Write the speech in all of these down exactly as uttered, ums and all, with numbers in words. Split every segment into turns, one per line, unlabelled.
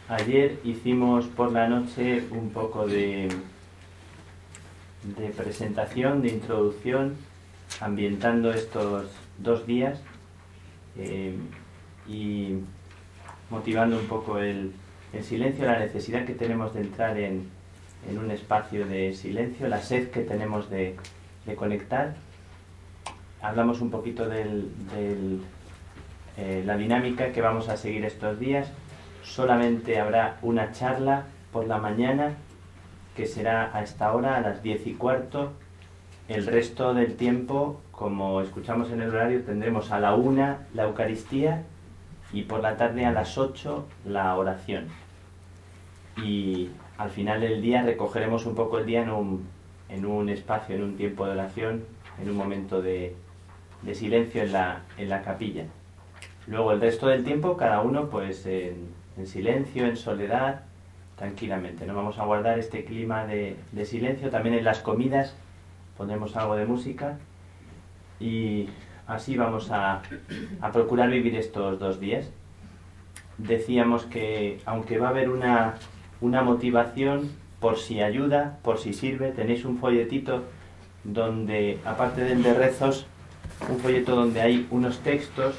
Ayer hicimos por la noche un poco de, de presentación, de introducción, ambientando estos dos días eh, y motivando un poco el, el silencio, la necesidad que tenemos de entrar en, en un espacio de silencio, la sed que tenemos de, de conectar. Hablamos un poquito de del, eh, la dinámica que vamos a seguir estos días. Solamente habrá una charla por la mañana, que será a esta hora, a las diez y cuarto. El resto del tiempo, como escuchamos en el horario, tendremos a la una la Eucaristía y por la tarde a las ocho la oración. Y al final del día recogeremos un poco el día en un, en un espacio, en un tiempo de oración, en un momento de, de silencio en la, en la capilla. Luego el resto del tiempo, cada uno pues en, en silencio, en soledad, tranquilamente. No vamos a guardar este clima de, de silencio. También en las comidas pondremos algo de música y así vamos a, a procurar vivir estos dos días. Decíamos que aunque va a haber una, una motivación, por si ayuda, por si sirve, tenéis un folletito donde, aparte del de rezos, un folleto donde hay unos textos.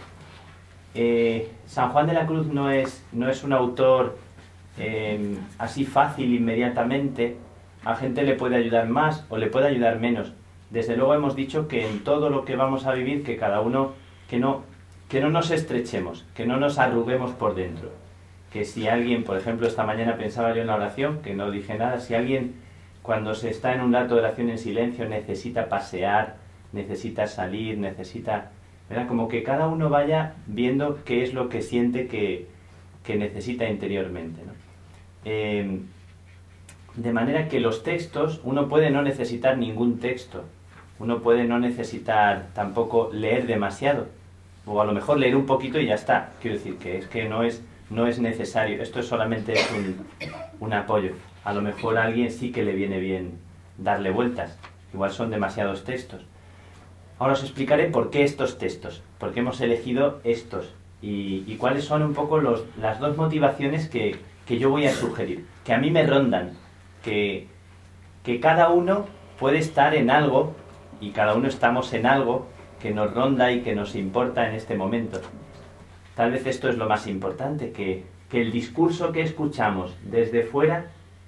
Eh, San Juan de la Cruz no es, no es un autor eh, así fácil inmediatamente. A gente le puede ayudar más o le puede ayudar menos. Desde luego hemos dicho que en todo lo que vamos a vivir, que cada uno, que no, que no nos estrechemos, que no nos arruguemos por dentro. Que si alguien, por ejemplo, esta mañana pensaba yo en la oración, que no dije nada, si alguien cuando se está en un rato de oración en silencio necesita pasear, necesita salir, necesita... ¿verdad? Como que cada uno vaya viendo qué es lo que siente que, que necesita interiormente, ¿no? Eh, de manera que los textos, uno puede no necesitar ningún texto, uno puede no necesitar tampoco leer demasiado, o a lo mejor leer un poquito y ya está. Quiero decir que es que no es, no es necesario, esto es solamente es un, un apoyo. A lo mejor a alguien sí que le viene bien darle vueltas, igual son demasiados textos. Ahora os explicaré por qué estos textos, por qué hemos elegido estos y, y cuáles son un poco los, las dos motivaciones que, que yo voy a sugerir, que a mí me rondan, que, que cada uno puede estar en algo y cada uno estamos en algo que nos ronda y que nos importa en este momento. Tal vez esto es lo más importante, que, que el discurso que escuchamos desde fuera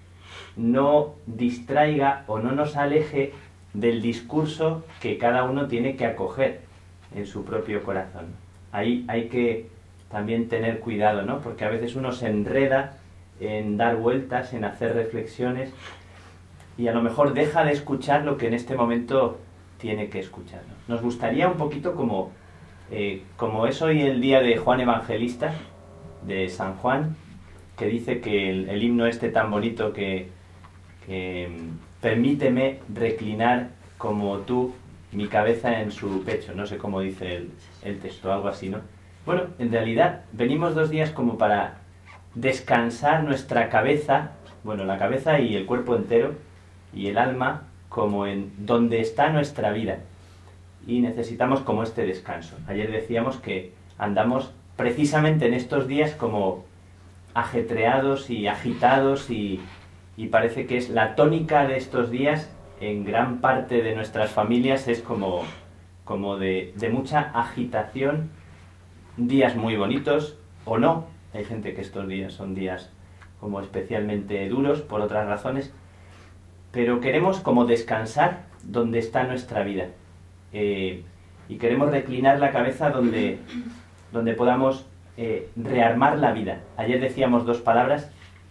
no distraiga o no nos aleje del discurso que cada uno tiene que acoger en su propio corazón. Ahí hay que también tener cuidado, ¿no? Porque a veces uno se enreda en dar vueltas, en hacer reflexiones y a lo mejor deja de escuchar lo que en este momento tiene que escuchar, ¿no? Nos gustaría un poquito como, eh, como es hoy el día de Juan Evangelista, de San Juan, que dice que el, el himno este tan bonito que, que permíteme reclinar como tú mi cabeza en su pecho, no sé cómo dice el, el texto, algo así, ¿no? Bueno, en realidad venimos dos días como para descansar nuestra cabeza, bueno, la cabeza y el cuerpo entero y el alma como en donde está nuestra vida y necesitamos como este descanso. Ayer decíamos que andamos precisamente en estos días como ajetreados y agitados y Y parece que es la tónica de estos días en gran parte de nuestras familias, es como, como de, de mucha agitación, días muy bonitos o no. Hay gente que estos días son días como especialmente duros por otras razones, pero queremos como descansar donde está nuestra vida eh, y queremos reclinar la cabeza donde, donde podamos eh, rearmar la vida. Ayer decíamos dos palabras: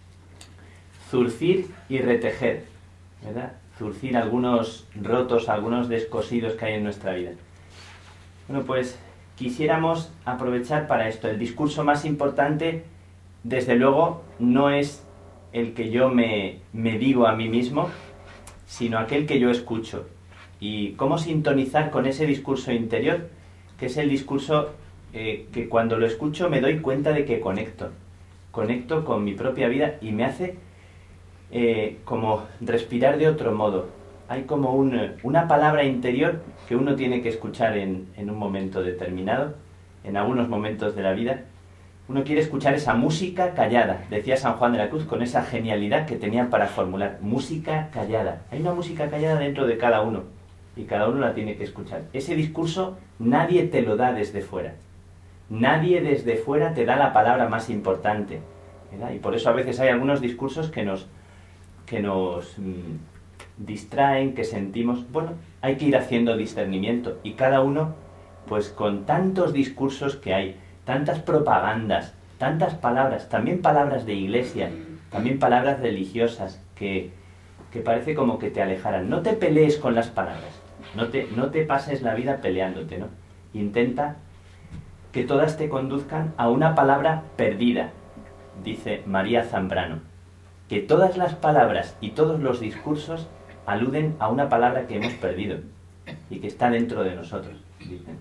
zurcir y retejer, ¿verdad? Zurcir algunos rotos, algunos descosidos que hay en nuestra vida. Bueno, pues quisiéramos aprovechar para esto. El discurso más importante, desde luego, no es el que yo me, me digo a mí mismo, sino aquel que yo escucho. Y cómo sintonizar con ese discurso interior, que es el discurso eh, que cuando lo escucho me doy cuenta de que conecto. Conecto con mi propia vida y me hace Eh, como respirar de otro modo. Hay como un, una palabra interior que uno tiene que escuchar en, en un momento determinado, en algunos momentos de la vida, Uno quiere escuchar esa música callada, decía San Juan de la Cruz, con esa genialidad que tenían para formular. Música callada. Hay una música callada dentro de cada uno, y cada uno la tiene que escuchar. Ese discurso nadie te lo da desde fuera. Nadie desde fuera te da la palabra más importante, ¿verdad? Y por eso a veces hay algunos discursos que nos, que nos mmm, distraen, que sentimos... Bueno, hay que ir haciendo discernimiento, y cada uno, pues con tantos discursos que hay, tantas propagandas, tantas palabras, también palabras de iglesia, también palabras religiosas, que, que parece como que te alejaran. No te pelees con las palabras, no te, no te pases la vida peleándote, ¿no? Intenta que todas te conduzcan a una palabra perdida, dice María Zambrano. Que todas las palabras y todos los discursos aluden a una palabra que hemos perdido y que está dentro de nosotros, dicen.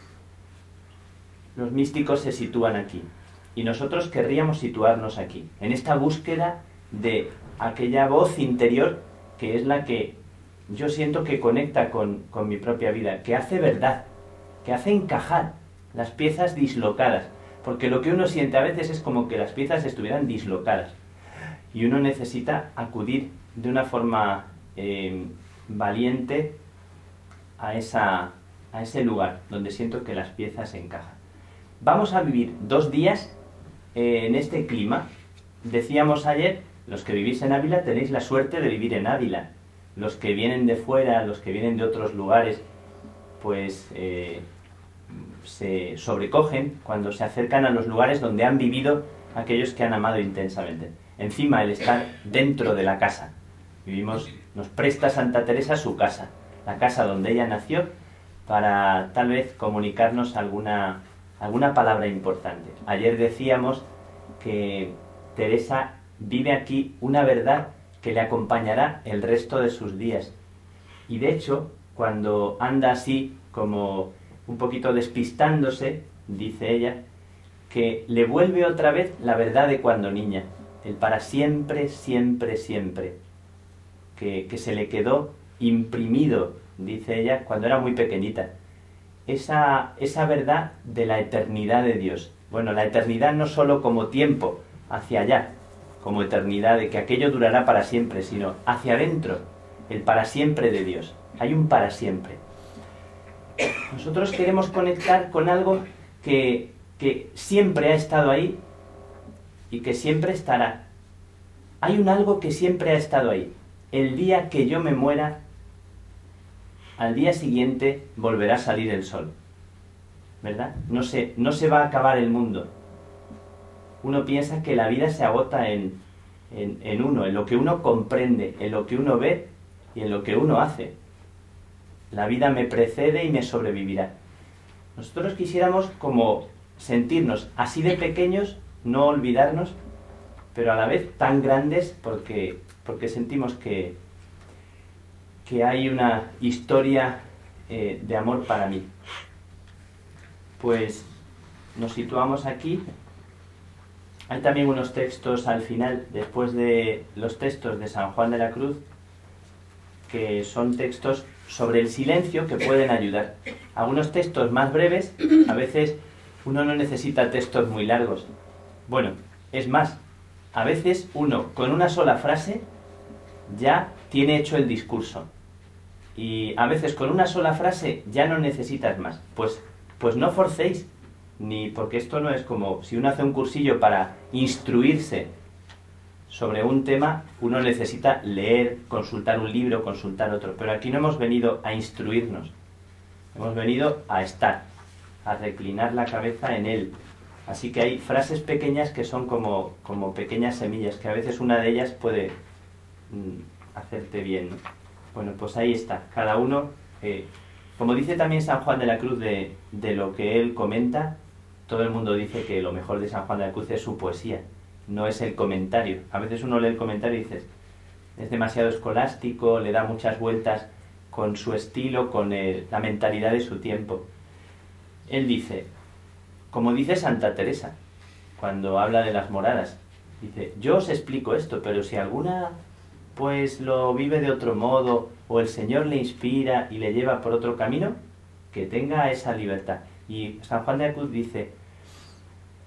Los místicos se sitúan aquí, y nosotros querríamos situarnos aquí, en esta búsqueda de aquella voz interior que es la que yo siento que conecta con, con mi propia vida, que hace verdad, que hace encajar las piezas dislocadas, porque lo que uno siente a veces es como que las piezas estuvieran dislocadas, y uno necesita acudir de una forma eh, valiente a, esa, a ese lugar donde siento que las piezas encajan. Vamos a vivir dos días eh, en este clima. Decíamos ayer, los que vivís en Ávila tenéis la suerte de vivir en Ávila. Los que vienen de fuera, los que vienen de otros lugares, pues eh, se sobrecogen cuando se acercan a los lugares donde han vivido aquellos que han amado intensamente. Encima, el estar dentro de la casa. Vivimos, nos presta Santa Teresa su casa, la casa donde ella nació, para tal vez comunicarnos alguna... alguna palabra importante. Ayer decíamos que Teresa vive aquí una verdad que le acompañará el resto de sus días. Y de hecho, cuando anda así, como un poquito despistándose, dice ella, que le vuelve otra vez la verdad de cuando niña, el para siempre, siempre, siempre, que, que se le quedó imprimido, dice ella, cuando era muy pequeñita. Esa, esa verdad de la eternidad de Dios. Bueno, la eternidad no solo como tiempo hacia allá, como eternidad de que aquello durará para siempre, sino hacia adentro, el para siempre de Dios. Hay un para siempre. Nosotros queremos conectar con algo que, que siempre ha estado ahí y que siempre estará. Hay un algo que siempre ha estado ahí. El día que yo me muera, al día siguiente volverá a salir el sol, ¿verdad? No se, no se va a acabar el mundo. Uno piensa que la vida se agota en, en, en uno, en lo que uno comprende, en lo que uno ve y en lo que uno hace. La vida me precede y me sobrevivirá. Nosotros quisiéramos como sentirnos así de pequeños, no olvidarnos, pero a la vez tan grandes porque, porque sentimos que que hay una historia eh, de amor para mí. Pues nos situamos aquí. Hay también unos textos al final, después de los textos de San Juan de la Cruz, que son textos sobre el silencio que pueden ayudar. Algunos textos más breves, a veces uno no necesita textos muy largos. Bueno, es más, a veces uno con una sola frase ya tiene hecho el discurso. Y a veces con una sola frase ya no necesitas más. Pues, pues no forcéis, ni porque esto no es como si uno hace un cursillo para instruirse sobre un tema, uno necesita leer, consultar un libro, consultar otro. Pero aquí no hemos venido a instruirnos, hemos venido a estar, a reclinar la cabeza en él. Así que hay frases pequeñas que son como, como pequeñas semillas, que a veces una de ellas puede mm, hacerte bien, ¿no? Bueno, pues ahí está, cada uno, eh, como dice también San Juan de la Cruz de, de lo que él comenta, todo el mundo dice que lo mejor de San Juan de la Cruz es su poesía, no es el comentario. A veces uno lee el comentario y dices, es demasiado escolástico, le da muchas vueltas con su estilo, con el, la mentalidad de su tiempo. Él dice, como dice Santa Teresa, cuando habla de las moradas, dice, yo os explico esto, pero si alguna pues lo vive de otro modo, o el Señor le inspira y le lleva por otro camino, que tenga esa libertad. Y San Juan de la Cruz dice,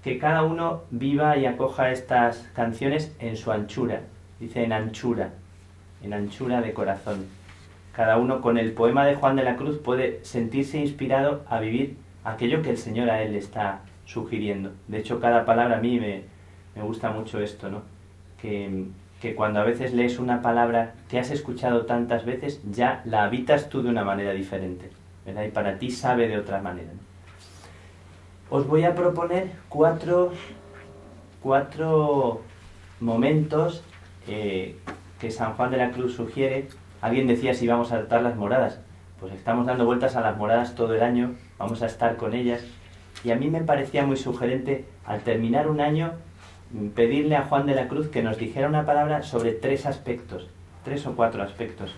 que cada uno viva y acoja estas canciones en su anchura. Dice en anchura, en anchura de corazón. Cada uno con el poema de Juan de la Cruz puede sentirse inspirado a vivir aquello que el Señor a él le está sugiriendo. De hecho, cada palabra a mí me, me gusta mucho esto, ¿no? Que, que cuando a veces lees una palabra que has escuchado tantas veces, ya la habitas tú de una manera diferente, ¿verdad? Y para ti sabe de otra manera, ¿no? Os voy a proponer cuatro, cuatro momentos eh, que San Juan de la Cruz sugiere. Alguien decía si vamos a tratar las moradas. Pues estamos dando vueltas a las moradas todo el año, vamos a estar con ellas. Y a mí me parecía muy sugerente, al terminar un año, pedirle a Juan de la Cruz que nos dijera una palabra sobre tres aspectos, tres o cuatro aspectos.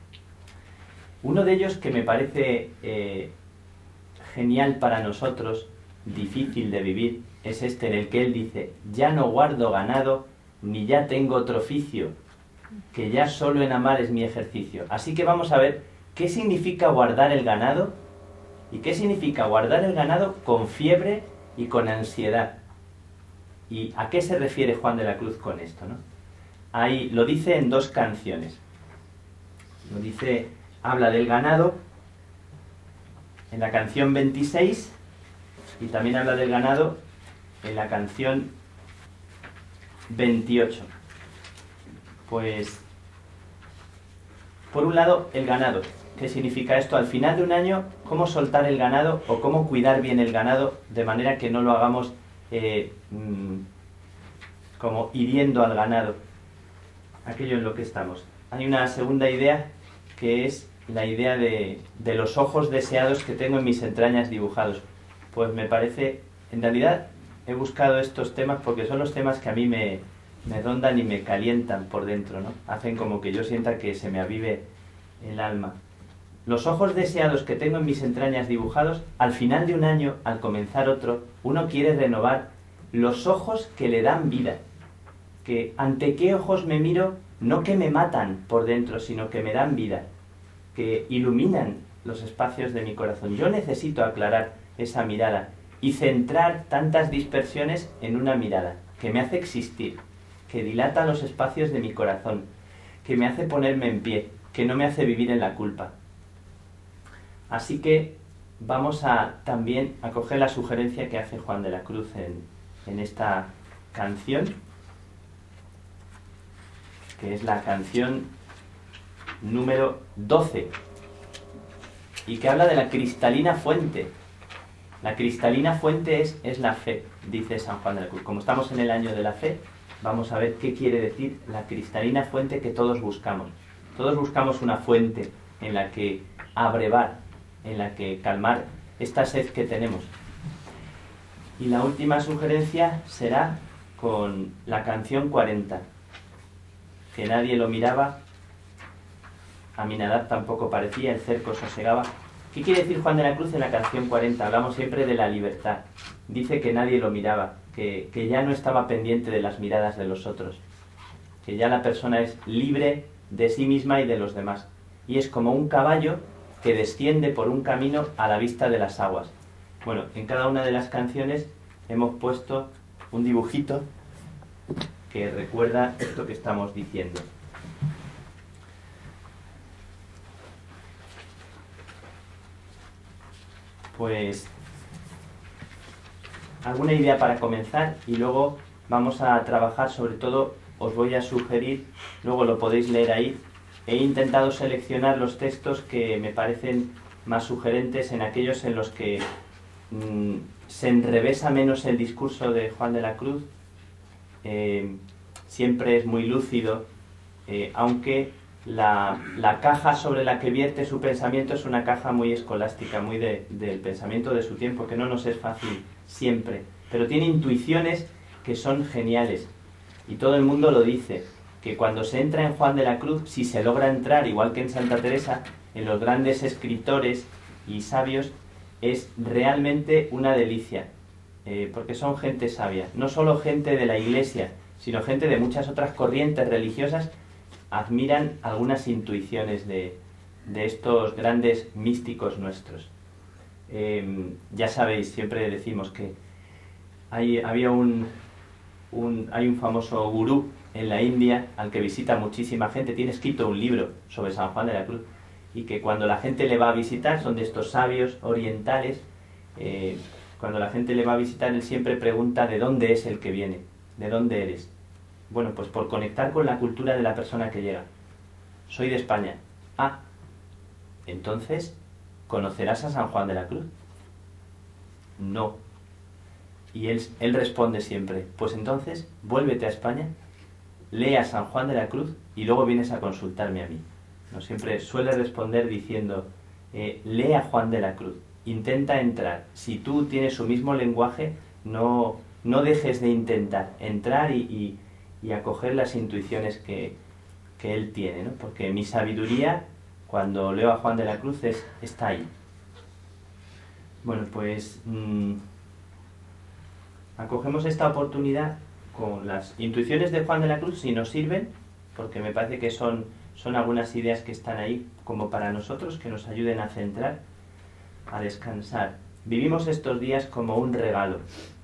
Uno de ellos que me parece eh, genial para nosotros, difícil de vivir, es este en el que él dice: ya no guardo ganado, ni ya tengo otro oficio, que ya solo en amar es mi ejercicio. Así que vamos a ver qué significa guardar el ganado y qué significa guardar el ganado con fiebre y con ansiedad. ¿Y a qué se refiere Juan de la Cruz con esto, ¿no? Ahí lo dice en dos canciones. Lo dice, habla del ganado en la canción veintiséis y también habla del ganado en la canción veintiocho. Pues, por un lado, el ganado. ¿Qué significa esto? Al final de un año, cómo soltar el ganado o cómo cuidar bien el ganado de manera que no lo hagamos eh, mmm, como hiriendo al ganado. Aquello en lo que estamos. Hay una segunda idea que es la idea de, de los ojos deseados que tengo en mis entrañas dibujados. Pues me parece, en realidad he buscado estos temas porque son los temas que a mí me, me rondan y me calientan por dentro, ¿no? Hacen como que yo sienta que se me avive el alma. Los ojos deseados que tengo en mis entrañas dibujados, al final de un año, al comenzar otro, uno quiere renovar los ojos que le dan vida. Que ante qué ojos me miro, no que me matan por dentro, sino que me dan vida, que iluminan los espacios de mi corazón. Yo necesito aclarar esa mirada y centrar tantas dispersiones en una mirada que me hace existir, que dilata los espacios de mi corazón, que me hace ponerme en pie, que no me hace vivir en la culpa. Así que vamos a también a coger la sugerencia que hace Juan de la Cruz en, en esta canción, que es la canción número doce, y que habla de la cristalina fuente. La cristalina fuente es, es la fe, dice San Juan de la Cruz. Como estamos en el año de la fe, vamos a ver qué quiere decir la cristalina fuente que todos buscamos. Todos buscamos una fuente en la que abrevar, en la que calmar esta sed que tenemos. Y la última sugerencia será con la canción cuarenta, que nadie lo miraba, a mi edad tampoco parecía, el cerco sosegaba. ¿Qué quiere decir Juan de la Cruz en la canción cuarenta? Hablamos siempre de la libertad. Dice que nadie lo miraba, que, que ya no estaba pendiente de las miradas de los otros, que ya la persona es libre de sí misma y de los demás. Y es como un caballo que desciende por un camino a la vista de las aguas. Bueno, en cada una de las canciones hemos puesto un dibujito que recuerda esto que estamos diciendo. Pues alguna idea para comenzar y luego vamos a trabajar, sobre todo os voy a sugerir, luego lo podéis leer ahí. He intentado seleccionar los textos que me parecen más sugerentes, en aquellos en los que mmm, se enrevesa menos el discurso de Juan de la Cruz. Eh, siempre es muy lúcido, eh, aunque la, la caja sobre la que vierte su pensamiento es una caja muy escolástica, muy de, del pensamiento de su tiempo, que no nos es fácil siempre, pero tiene intuiciones que son geniales, y todo el mundo lo dice, que cuando se entra en Juan de la Cruz, si se logra entrar, igual que en Santa Teresa, en los grandes escritores y sabios, es realmente una delicia, eh, porque son gente sabia, no solo gente de la Iglesia, sino gente de muchas otras corrientes religiosas, admiran algunas intuiciones de, de estos grandes místicos nuestros. Eh, ya sabéis, siempre decimos que hay, había un, un, hay un famoso gurú en la India al que visita muchísima gente, tiene escrito un libro sobre San Juan de la Cruz, y que cuando la gente le va a visitar, son de estos sabios orientales, eh, cuando la gente le va a visitar, él siempre pregunta de dónde es el que viene, de dónde eres. Bueno, pues por conectar con la cultura de la persona que llega. Soy de España. Ah, entonces, ¿conocerás a San Juan de la Cruz? No. Y él, él responde siempre, pues entonces, vuélvete a España, lee a San Juan de la Cruz y luego vienes a consultarme a mí. No, siempre suele responder diciendo, eh, lee a Juan de la Cruz, intenta entrar. Si tú tienes su mismo lenguaje, no, no dejes de intentar entrar y, y, y acoger las intuiciones que, que él tiene, ¿no? Porque mi sabiduría, cuando leo a Juan de la Cruz, es, está ahí. Bueno, pues mmm, acogemos esta oportunidad con las intuiciones de Juan de la Cruz, si nos sirven, porque me parece que son, son algunas ideas que están ahí como para nosotros, que nos ayuden a centrar, a descansar. Vivimos estos días como un regalo.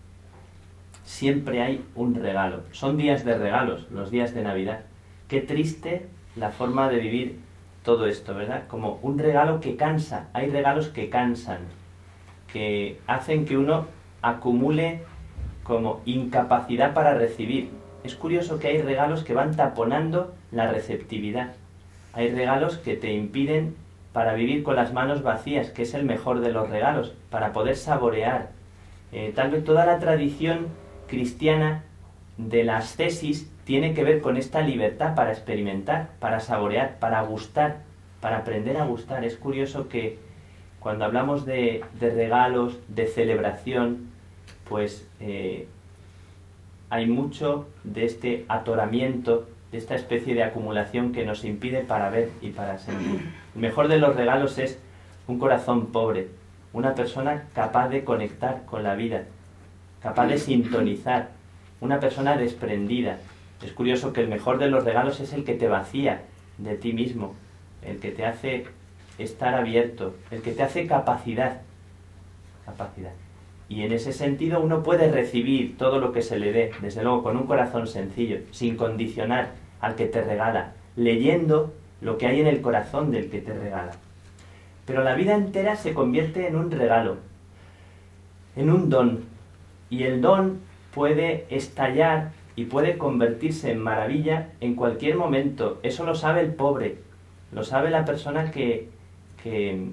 Siempre hay un regalo. Son días de regalos, los días de Navidad. Qué triste la forma de vivir todo esto, ¿verdad? Como un regalo que cansa. Hay regalos que cansan, que hacen que uno acumule como incapacidad para recibir. Es curioso que hay regalos que van taponando la receptividad. Hay regalos que te impiden para vivir con las manos vacías, que es el mejor de los regalos, para poder saborear. Eh, tal vez toda la tradición cristiana de la ascesis tiene que ver con esta libertad para experimentar, para saborear, para gustar, para aprender a gustar. Es curioso que cuando hablamos de, de regalos, de celebración, pues eh, hay mucho de este atoramiento, de esta especie de acumulación que nos impide para ver y para sentir. El mejor de los regalos es un corazón pobre, una persona capaz de conectar con la vida, capaz de sintonizar, una persona desprendida. Es curioso que el mejor de los regalos es el que te vacía de ti mismo, el que te hace estar abierto, el que te hace capacidad, capacidad. Y en ese sentido uno puede recibir todo lo que se le dé, desde luego con un corazón sencillo, sin condicionar al que te regala, leyendo lo que hay en el corazón del que te regala. Pero la vida entera se convierte en un regalo, en un don, y el don puede estallar y puede convertirse en maravilla en cualquier momento. Eso lo sabe el pobre, lo sabe la persona que, que,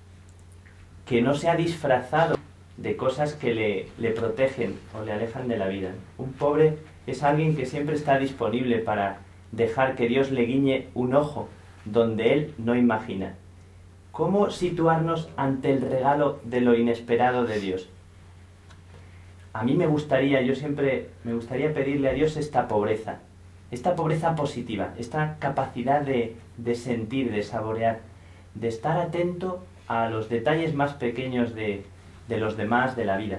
que no se ha disfrazado de cosas que le, le protegen o le alejan de la vida. Un pobre es alguien que siempre está disponible para dejar que Dios le guiñe un ojo donde él no imagina. ¿Cómo situarnos ante el regalo de lo inesperado de Dios? A mí me gustaría, yo siempre me gustaría pedirle a Dios esta pobreza, esta pobreza positiva, esta capacidad de, de sentir, de saborear, de estar atento a los detalles más pequeños de, de los demás, de la vida.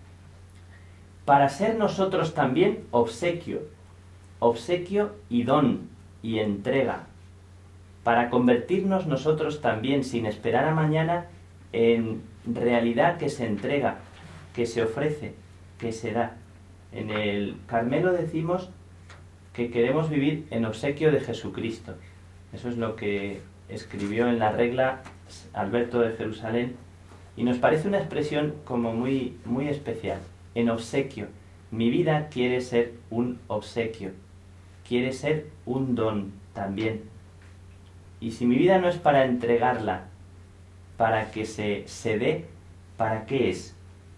Para ser nosotros también obsequio, obsequio y don y entrega. Para convertirnos nosotros también, sin esperar a mañana, en realidad que se entrega, que se ofrece, que se da. En el Carmelo decimos que queremos vivir en obsequio de Jesucristo. Eso es lo que escribió en la regla Alberto de Jerusalén, y nos parece una expresión como muy, muy especial. En obsequio. Mi vida quiere ser un obsequio, quiere ser un don también. Y si mi vida no es para entregarla, para que se, se dé, ¿para qué es?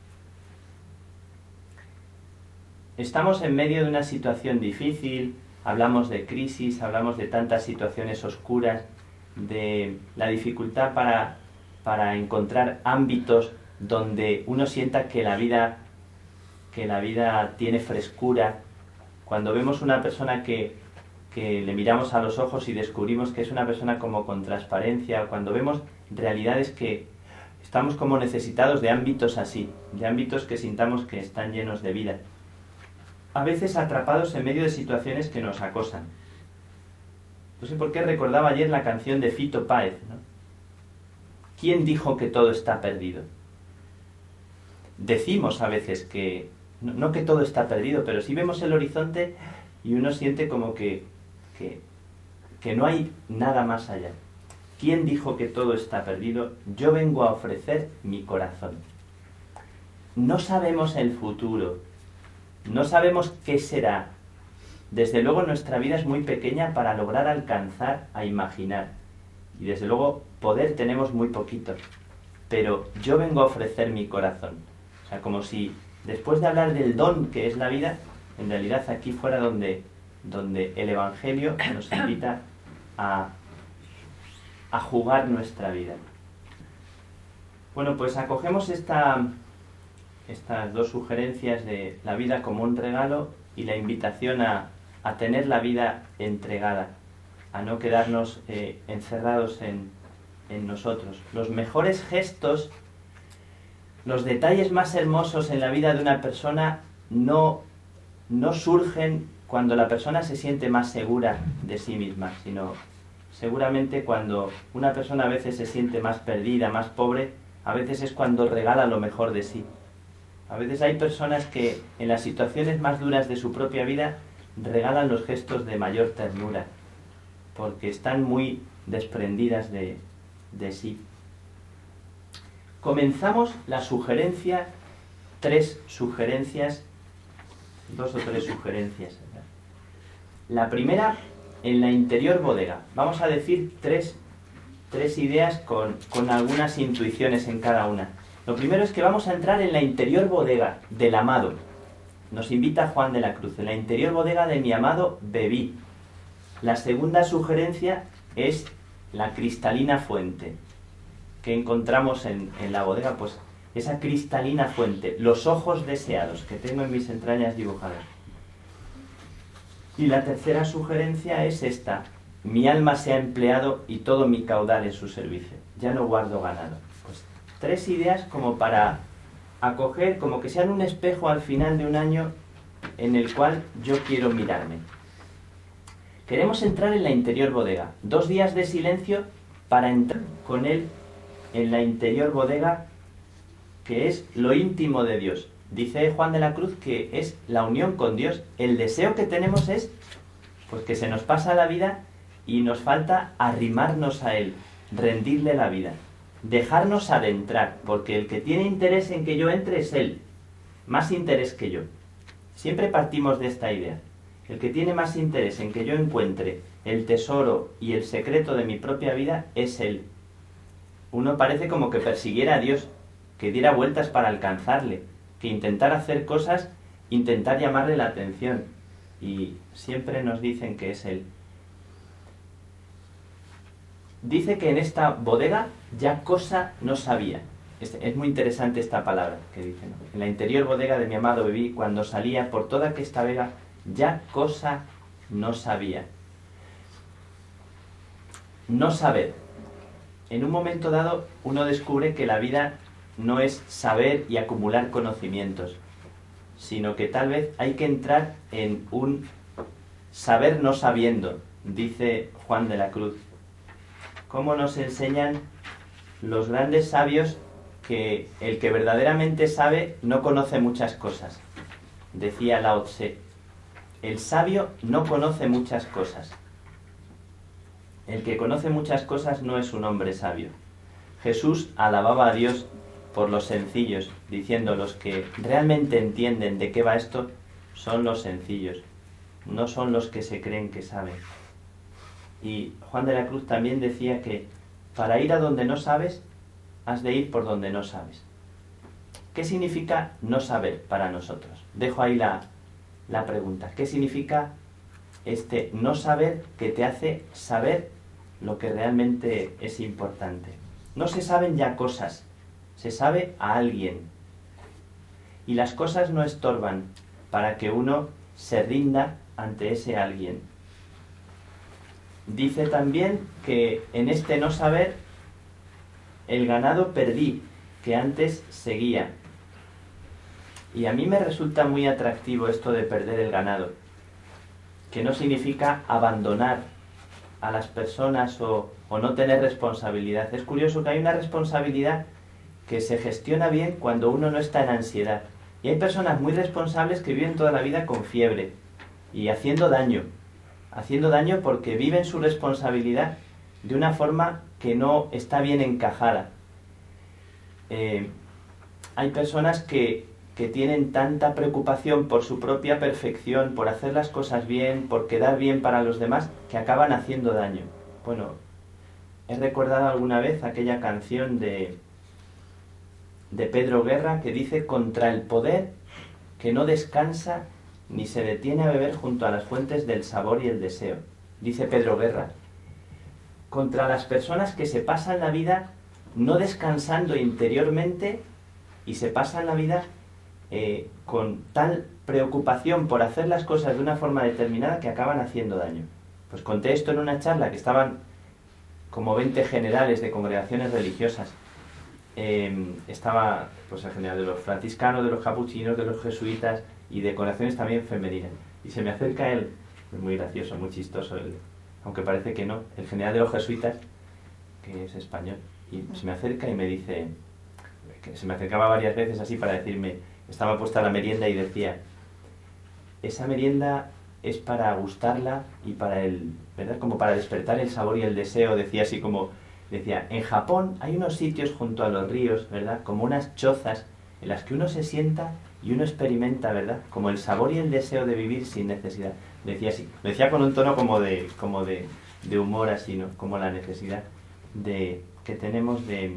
Estamos en medio de una situación difícil, hablamos de crisis, hablamos de tantas situaciones oscuras, de la dificultad para, para encontrar ámbitos donde uno sienta que la vida, que la vida tiene frescura. Cuando vemos una persona que, que le miramos a los ojos y descubrimos que es una persona como con transparencia, cuando vemos realidades que estamos como necesitados de ámbitos así, de ámbitos que sintamos que están llenos de vida. A veces atrapados en medio de situaciones que nos acosan. No sé por qué recordaba ayer la canción de Fito Páez, ¿no? ¿Quién dijo que todo está perdido? Decimos a veces que no, no que todo está perdido, pero sí vemos el horizonte y uno siente como que, que, que no hay nada más allá. ¿Quién dijo que todo está perdido? Yo vengo a ofrecer mi corazón. No sabemos el futuro, no sabemos qué será. Desde luego nuestra vida es muy pequeña para lograr alcanzar a imaginar. Y desde luego poder tenemos muy poquito. Pero yo vengo a ofrecer mi corazón. O sea, como si después de hablar del don que es la vida, en realidad aquí fuera donde, donde el Evangelio nos invita a, a jugar nuestra vida. Bueno, pues acogemos esta, estas dos sugerencias de la vida como un regalo y la invitación a, a tener la vida entregada, a no quedarnos eh, encerrados en, en nosotros. Los mejores gestos, los detalles más hermosos en la vida de una persona no, no surgen cuando la persona se siente más segura de sí misma, sino seguramente cuando una persona a veces se siente más perdida, más pobre, a veces es cuando regala lo mejor de sí. A veces hay personas que en las situaciones más duras de su propia vida regalan los gestos de mayor ternura, porque están muy desprendidas de, de sí. Comenzamos la sugerencia, tres sugerencias, dos o tres sugerencias. ¿verdad? La primera, en la interior bodega. Vamos a decir tres, tres ideas con, con algunas intuiciones en cada una. Lo primero es que vamos a entrar en la interior bodega del amado. Nos invita Juan de la Cruz, en la interior bodega de mi amado bebí. La segunda sugerencia es la cristalina fuente que encontramos en, en la bodega, pues esa cristalina fuente, los ojos deseados que tengo en mis entrañas dibujadas. Y la tercera sugerencia es esta: mi alma se ha empleado y todo mi caudal en su servicio, ya no guardo ganado. Pues tres ideas como para acoger, como que sean un espejo al final de un año en el cual yo quiero mirarme. Queremos entrar en la interior bodega. Dos días de silencio para entrar con él en la interior bodega, que es lo íntimo de Dios. Dice Juan de la Cruz que es la unión con Dios. El deseo que tenemos es pues que se nos pasa la vida y nos falta arrimarnos a Él, rendirle la vida, dejarnos adentrar, porque el que tiene interés en que yo entre es Él, más interés que yo. Siempre partimos de esta idea. El que tiene más interés en que yo encuentre el tesoro y el secreto de mi propia vida es Él. Uno parece como que persiguiera a Dios, que diera vueltas para alcanzarle, que intentara hacer cosas, intentar llamarle la atención. Y siempre nos dicen que es Él. Dice que en esta bodega ya cosa no sabía. Es, es muy interesante esta palabra que dice, ¿no? En la interior bodega de mi amado bebí, cuando salía por toda aquesta vega, ya cosa no sabía. No saber. En un momento dado uno descubre que la vida no es saber y acumular conocimientos, sino que tal vez hay que entrar en un saber no sabiendo, dice Juan de la Cruz. ¿Cómo nos enseñan los grandes sabios que el que verdaderamente sabe no conoce muchas cosas? Decía Lao Tse, el sabio no conoce muchas cosas. El que conoce muchas cosas no es un hombre sabio. Jesús alababa a Dios por los sencillos, diciendo, los que realmente entienden de qué va esto son los sencillos, no son los que se creen que saben. Y Juan de la Cruz también decía que para ir a donde no sabes, has de ir por donde no sabes. ¿Qué significa no saber para nosotros? Dejo ahí la, la pregunta. ¿Qué significa este no saber que te hace saber lo que realmente es importante? No se saben ya cosas, se sabe a alguien. Y las cosas no estorban para que uno se rinda ante ese alguien. Dice también que en este no saber, el ganado perdí, que antes seguía. Y a mí me resulta muy atractivo esto de perder el ganado, que no significa abandonar a las personas o, o no tener responsabilidad. Es curioso que hay una responsabilidad que se gestiona bien cuando uno no está en ansiedad, Y hay personas muy responsables que viven toda la vida con fiebre y haciendo daño, haciendo daño porque viven su responsabilidad de una forma que no está bien encajada. Eh, hay personas que, que tienen tanta preocupación por su propia perfección, por hacer las cosas bien, por quedar bien para los demás, que acaban haciendo daño. Bueno, he recordado alguna vez aquella canción de, de Pedro Guerra que dice: contra el poder que no descansa ni se detiene a beber junto a las fuentes del sabor y el deseo. Dice Pedro Guerra, contra las personas que se pasan la vida no descansando interiormente y se pasan la vida eh, con tal preocupación por hacer las cosas de una forma determinada que acaban haciendo daño. Pues conté esto en una charla que estaban como veinte generales de congregaciones religiosas. Eh, estaba pues el general de los franciscanos, de los capuchinos, de los jesuitas y de congregaciones también femeninas. Y se me acerca él, es muy gracioso, muy chistoso, él, aunque parece que no, el general de los jesuitas, que es español, y se me acerca y me dice, que se me acercaba varias veces así para decirme, estaba puesta la merienda y decía, esa merienda es para gustarla y para el, ¿verdad? Como para despertar el sabor y el deseo, decía así como, decía, en Japón hay unos sitios junto a los ríos, ¿verdad? Como unas chozas en las que uno se sienta y uno experimenta, ¿verdad? Como el sabor y el deseo de vivir sin necesidad. Decía así, decía con un tono como de, como de, de humor así, ¿no? Como la necesidad de, que tenemos de,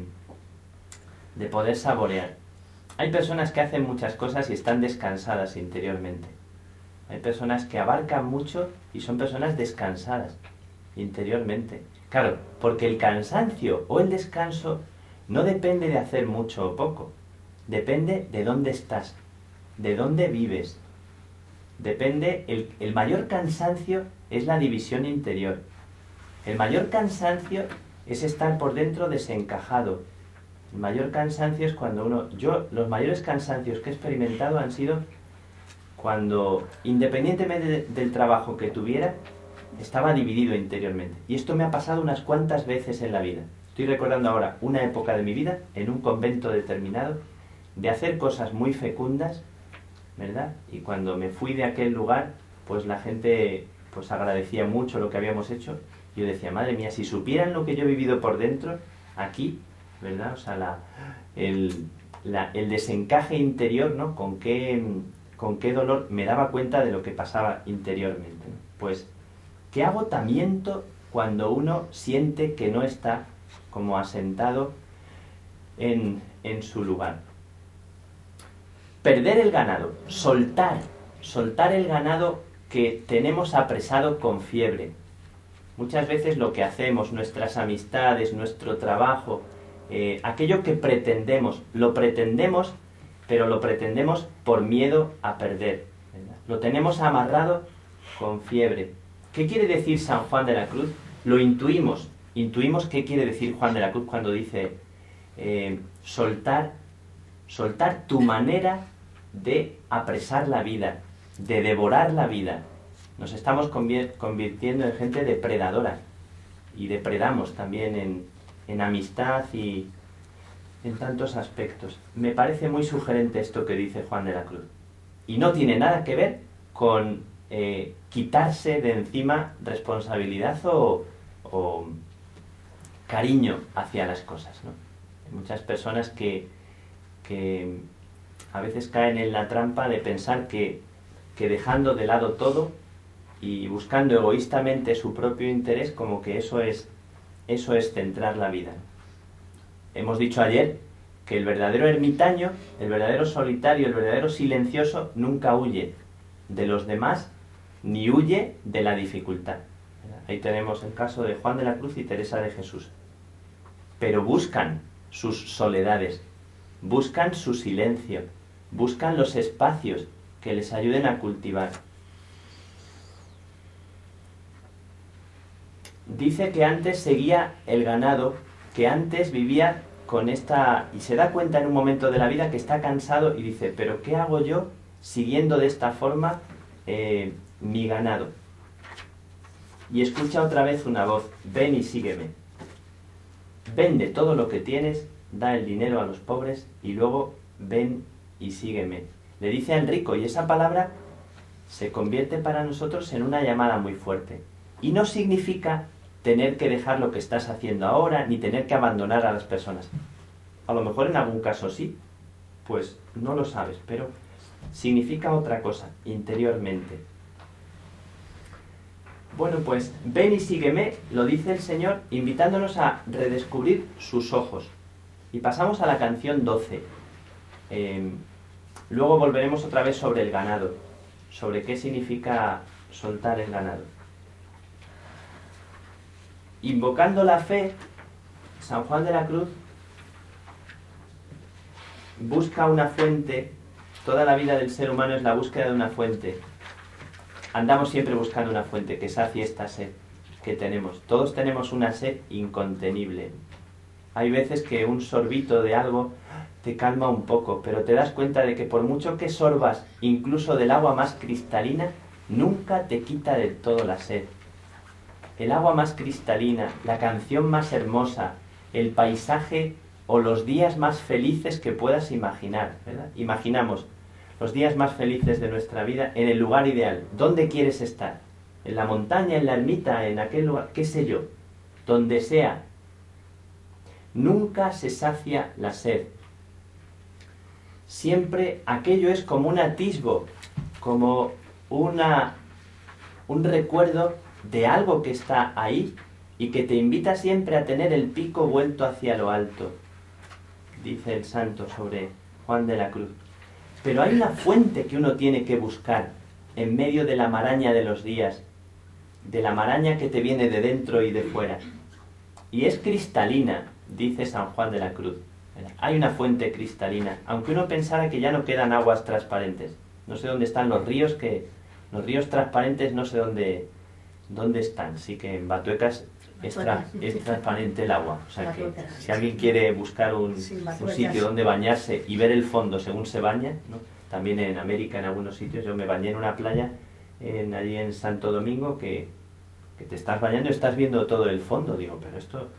de poder saborear. Hay personas que hacen muchas cosas y están descansadas interiormente. Hay personas que abarcan mucho y son personas descansadas interiormente. Claro, porque el cansancio o el descanso no depende de hacer mucho o poco. Depende de dónde estás, de dónde vives. Depende, el, el mayor cansancio es la división interior. El mayor cansancio es estar por dentro desencajado. El mayor cansancio es cuando uno... Yo, los mayores cansancios que he experimentado han sido cuando, independientemente de, del trabajo que tuviera, estaba dividido interiormente. Y esto me ha pasado unas cuantas veces en la vida. Estoy recordando ahora una época de mi vida, en un convento determinado, de hacer cosas muy fecundas, ¿verdad? Y cuando me fui de aquel lugar, pues la gente pues agradecía mucho lo que habíamos hecho. Yo decía, madre mía, si supieran lo que yo he vivido por dentro, aquí, ¿verdad? O sea, la, el, la, el desencaje interior, ¿no? Con qué, con qué dolor me daba cuenta de lo que pasaba interiormente, ¿no? Pues, qué agotamiento cuando uno siente que no está como asentado en, en su lugar. Perder el ganado, soltar, soltar el ganado que tenemos apresado con fiebre. Muchas veces lo que hacemos, nuestras amistades, nuestro trabajo, eh, aquello que pretendemos, lo pretendemos, pero lo pretendemos por miedo a perder, ¿verdad? Lo tenemos amarrado con fiebre. ¿Qué quiere decir San Juan de la Cruz? Lo intuimos, intuimos qué quiere decir Juan de la Cruz cuando dice eh, soltar, soltar tu manera de apresar la vida, de devorar la vida. Nos estamos convirtiendo en gente depredadora y depredamos también en, en amistad y en tantos aspectos. Me parece muy sugerente esto que dice Juan de la Cruz. Y no tiene nada que ver con eh, quitarse de encima responsabilidad o, o cariño hacia las cosas, ¿no? Hay muchas personas que, que a veces caen en la trampa de pensar que, que dejando de lado todo y buscando egoístamente su propio interés, como que eso es, eso es centrar la vida. Hemos dicho ayer que el verdadero ermitaño, el verdadero solitario, el verdadero silencioso, nunca huye de los demás ni huye de la dificultad. Ahí tenemos el caso de Juan de la Cruz y Teresa de Jesús. Pero buscan sus soledades, buscan su silencio, buscan los espacios que les ayuden a cultivar. Dice que antes seguía el ganado, que antes vivía con esta... y se da cuenta en un momento de la vida que está cansado y dice, pero ¿qué hago yo siguiendo de esta forma eh, mi ganado? Y escucha otra vez una voz, ven y sígueme. Vende todo lo que tienes, da el dinero a los pobres y luego ven y sígueme. Le dice a Enrico, y esa palabra se convierte para nosotros en una llamada muy fuerte. Y no significa tener que dejar lo que estás haciendo ahora, ni tener que abandonar a las personas. A lo mejor en algún caso sí, pues no lo sabes, pero significa otra cosa, interiormente. Bueno, pues ven y sígueme, lo dice el Señor, invitándonos a redescubrir sus ojos. Y pasamos a la canción doce. Eh, luego volveremos otra vez sobre el ganado, sobre qué significa soltar el ganado. Invocando la fe, San Juan de la Cruz busca una fuente. Toda la vida del ser humano es la búsqueda de una fuente. Andamos siempre buscando una fuente que sacie esta sed que tenemos. Todos tenemos una sed incontenible. Hay veces que un sorbito de algo te calma un poco, pero te das cuenta de que por mucho que sorbas, incluso del agua más cristalina, nunca te quita del todo la sed. El agua más cristalina, la canción más hermosa, el paisaje o los días más felices que puedas imaginar, ¿verdad? Imaginamos los días más felices de nuestra vida en el lugar ideal. ¿Dónde quieres estar? ¿En la montaña, en la ermita, en aquel lugar? ¿Qué sé yo? Donde sea. Nunca se sacia la sed. Siempre aquello es como un atisbo, como una, un recuerdo de algo que está ahí y que te invita siempre a tener el pico vuelto hacia lo alto, dice el santo sobre Juan de la Cruz. Pero hay una fuente que uno tiene que buscar en medio de la maraña de los días, de la maraña que te viene de dentro y de fuera. Y es cristalina, dice San Juan de la Cruz. Hay una fuente cristalina, aunque uno pensara que ya no quedan aguas transparentes. No sé dónde están los ríos, que los ríos transparentes no sé dónde, dónde están. Sí que en Batuecas es, tra, es transparente el agua. O sea que si alguien quiere buscar un, un sitio donde bañarse y ver el fondo según se baña, ¿no? También en América en algunos sitios, yo me bañé en una playa en, allí en Santo Domingo que, que te estás bañando y estás viendo todo el fondo. Digo, pero esto...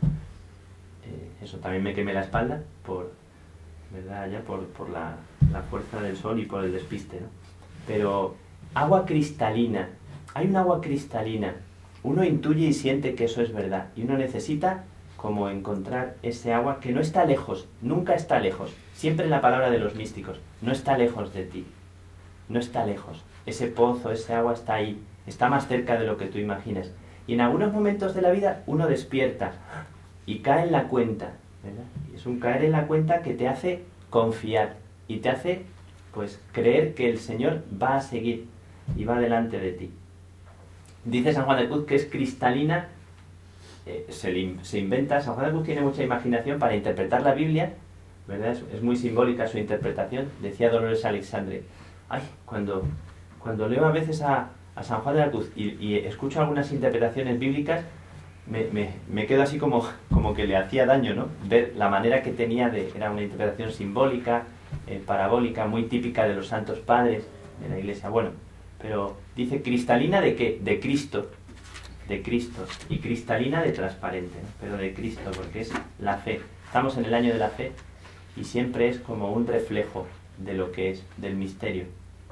Eso, también me quemé la espalda por, ¿verdad? Ya por, por la, la fuerza del sol y por el despiste, ¿no? Pero agua cristalina, hay un agua cristalina, uno intuye y siente que eso es verdad, y uno necesita como encontrar ese agua que no está lejos, nunca está lejos, siempre en la palabra de los místicos, no está lejos de ti, no está lejos, ese pozo, ese agua está ahí, está más cerca de lo que tú imaginas, y en algunos momentos de la vida uno despierta, y cae en la cuenta, ¿verdad? Y es un caer en la cuenta que te hace confiar y te hace, pues, creer que el Señor va a seguir y va delante de ti. Dice San Juan de Cruz que es cristalina, eh, se, se inventa, San Juan de Cruz tiene mucha imaginación para interpretar la Biblia, ¿verdad? Es, es muy simbólica su interpretación. Decía Dolores Alexandre, ay, cuando, cuando leo a veces a, a San Juan de la Cruz y, y escucho algunas interpretaciones bíblicas, Me, me, me quedo así como, como que le hacía daño, ¿no? Ver la manera que tenía de... Era una interpretación simbólica, eh, parabólica, muy típica de los santos padres de la Iglesia. Bueno, pero dice cristalina ¿de qué? De Cristo, de Cristo. Y cristalina de transparente, ¿no? Pero de Cristo, porque es la fe. Estamos en el año de la fe y siempre es como un reflejo de lo que es, del misterio.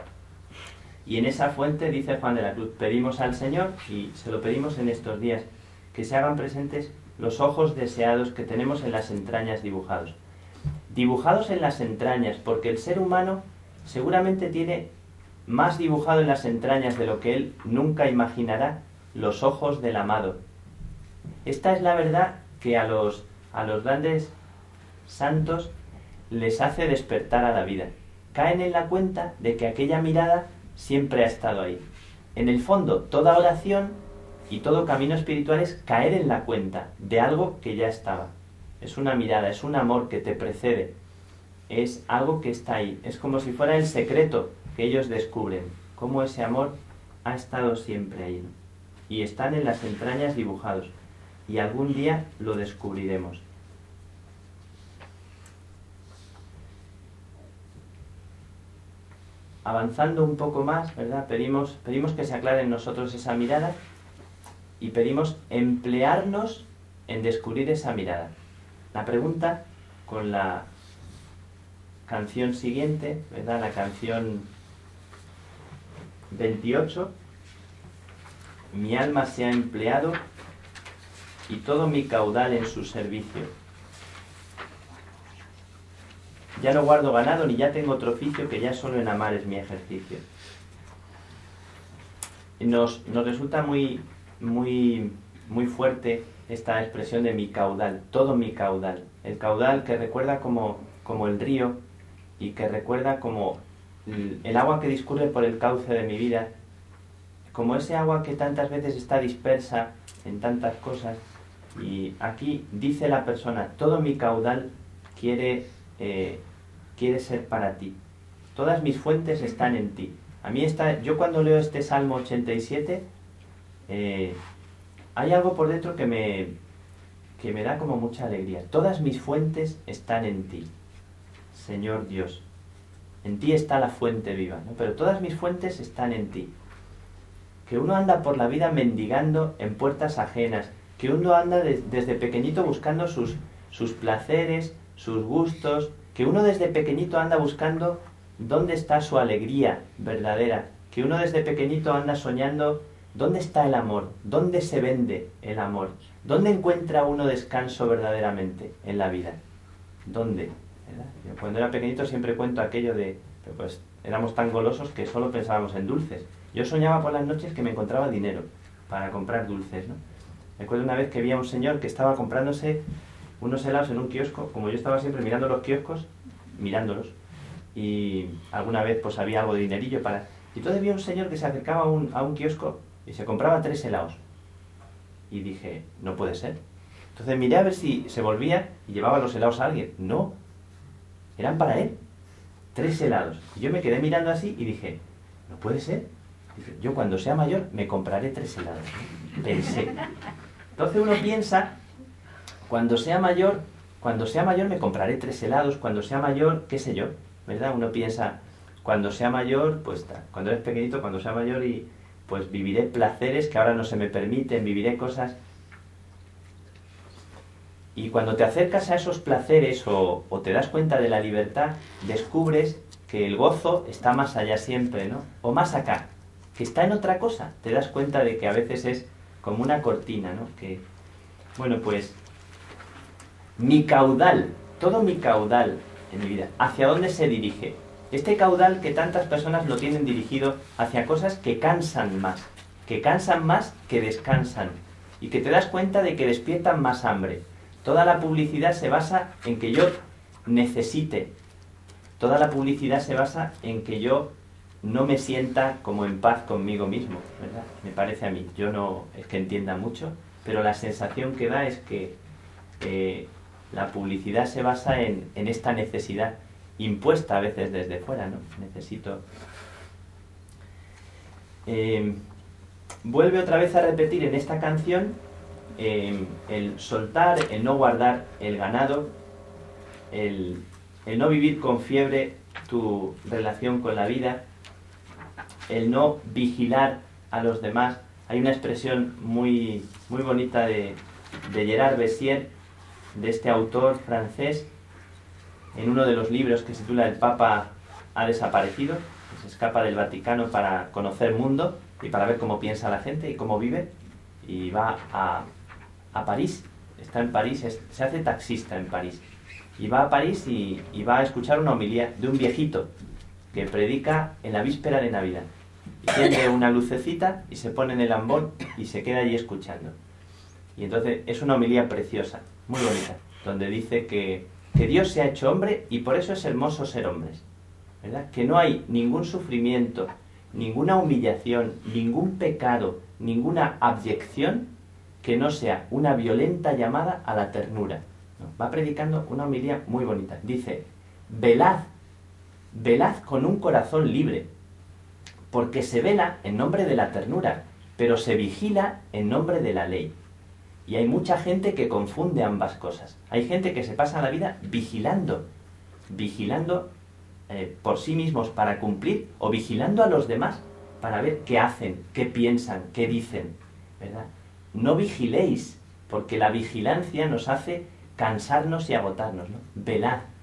Y en esa fuente, dice Juan de la Cruz, pedimos al Señor, y se lo pedimos en estos días, que se hagan presentes los ojos deseados que tenemos en las entrañas dibujados. Dibujados en las entrañas, porque el ser humano seguramente tiene más dibujado en las entrañas de lo que él nunca imaginará los ojos del amado. Esta es la verdad que a los, a los grandes santos les hace despertar a la vida. Caen en la cuenta de que aquella mirada siempre ha estado ahí. En el fondo, toda oración y todo camino espiritual es caer en la cuenta de algo que ya estaba. Es una mirada, es un amor que te precede. Es algo que está ahí. Es como si fuera el secreto que ellos descubren. Cómo ese amor ha estado siempre ahí, ¿no? Y están en las entrañas dibujados. Y algún día lo descubriremos. Avanzando un poco más, ¿verdad? Pedimos, pedimos que se aclare en nosotros esa mirada. Y pedimos emplearnos en descubrir esa mirada. La pregunta con la, canción siguiente, ¿verdad? La canción veintiocho. Mi alma se ha empleado y todo mi caudal en su servicio. Ya no guardo ganado ni ya tengo otro oficio, que ya solo en amar es mi ejercicio. Nos, nos resulta muy, muy, muy fuerte esta expresión de mi caudal, todo mi caudal. El caudal que recuerda como, como el río y que recuerda como el, el agua que discurre por el cauce de mi vida, como ese agua que tantas veces está dispersa en tantas cosas. Y aquí dice la persona, todo mi caudal quiere, eh, quiere ser para ti. Todas mis fuentes están en ti. A mí está, yo cuando leo este Salmo ochenta y siete, eh, hay algo por dentro que me, que me da como mucha alegría. Todas mis fuentes están en ti, Señor Dios. En ti está la fuente viva, ¿no? Pero todas mis fuentes están en ti. Que uno anda por la vida mendigando en puertas ajenas, que uno anda de, desde pequeñito buscando sus, sus placeres, sus gustos, que uno desde pequeñito anda buscando dónde está su alegría verdadera, que uno desde pequeñito anda soñando dónde está el amor, dónde se vende el amor, dónde encuentra uno descanso verdaderamente en la vida, dónde, ¿verdad? Yo cuando era pequeñito siempre cuento aquello de, pues éramos tan golosos que solo pensábamos en dulces. Yo soñaba por las noches que me encontraba dinero para comprar dulces, ¿no? Recuerdo una vez que vi a un señor que estaba comprándose unos helados en un kiosco, como yo estaba siempre mirando los kioscos, mirándolos, y alguna vez pues había algo de dinerillo para... Y entonces vi a un señor que se acercaba a un, a un kiosco y se compraba tres helados. Y dije, no puede ser. Entonces miré a ver si se volvía y llevaba los helados a alguien. No, eran para él. Tres helados. Y yo me quedé mirando así y dije, no puede ser. Dije, yo cuando sea mayor me compraré tres helados. Pensé. Entonces uno piensa, cuando sea mayor, cuando sea mayor me compraré tres helados, cuando sea mayor, qué sé yo, ¿verdad? Uno piensa, cuando sea mayor, pues cuando eres pequeñito, cuando sea mayor y pues viviré placeres que ahora no se me permiten, viviré cosas. Y cuando te acercas a esos placeres o, o te das cuenta de la libertad, descubres que el gozo está más allá siempre, ¿no? O más acá, que está en otra cosa. Te das cuenta de que a veces es como una cortina, ¿no? Que, bueno, pues, mi caudal, todo mi caudal en mi vida, ¿hacia dónde se dirige? Este caudal que tantas personas lo tienen dirigido hacia cosas que cansan más, que cansan más que descansan, y que te das cuenta de que despiertan más hambre. Toda la publicidad se basa en que yo necesite, toda la publicidad se basa en que yo no me sienta como en paz conmigo mismo, ¿verdad? Me parece a mí, yo no es que entienda mucho, pero la sensación que da es que eh, la publicidad se basa en, en esta necesidad, impuesta a veces desde fuera, ¿no? Necesito... Eh, vuelve otra vez a repetir en esta canción eh, el soltar, el no guardar el ganado, el, el no vivir con fiebre tu relación con la vida, el no vigilar a los demás. Hay una expresión muy, muy bonita de, de Gerard Bessier, de este autor francés, en uno de los libros que se titula El Papa ha desaparecido, que se escapa del Vaticano para conocer el mundo y para ver cómo piensa la gente y cómo vive, y va a, a París, está en París, es, se hace taxista en París, y va a París y, y va a escuchar una homilía de un viejito que predica en la víspera de Navidad. Y tiene una lucecita y se pone en el ambón y se queda allí escuchando. Y entonces es una homilía preciosa, muy bonita, donde dice que que Dios se ha hecho hombre y por eso es hermoso ser hombres, ¿verdad? Que no hay ningún sufrimiento, ninguna humillación, ningún pecado, ninguna abyección que no sea una violenta llamada a la ternura, ¿no? Va predicando una homilía muy bonita. Dice, velad, velad con un corazón libre, porque se vela en nombre de la ternura, pero se vigila en nombre de la ley. Y hay mucha gente que confunde ambas cosas. Hay gente que se pasa la vida vigilando, vigilando eh, por sí mismos para cumplir, o vigilando a los demás para ver qué hacen, qué piensan, qué dicen, ¿verdad? No vigiléis, porque la vigilancia nos hace cansarnos y agotarnos, ¿no? Velad.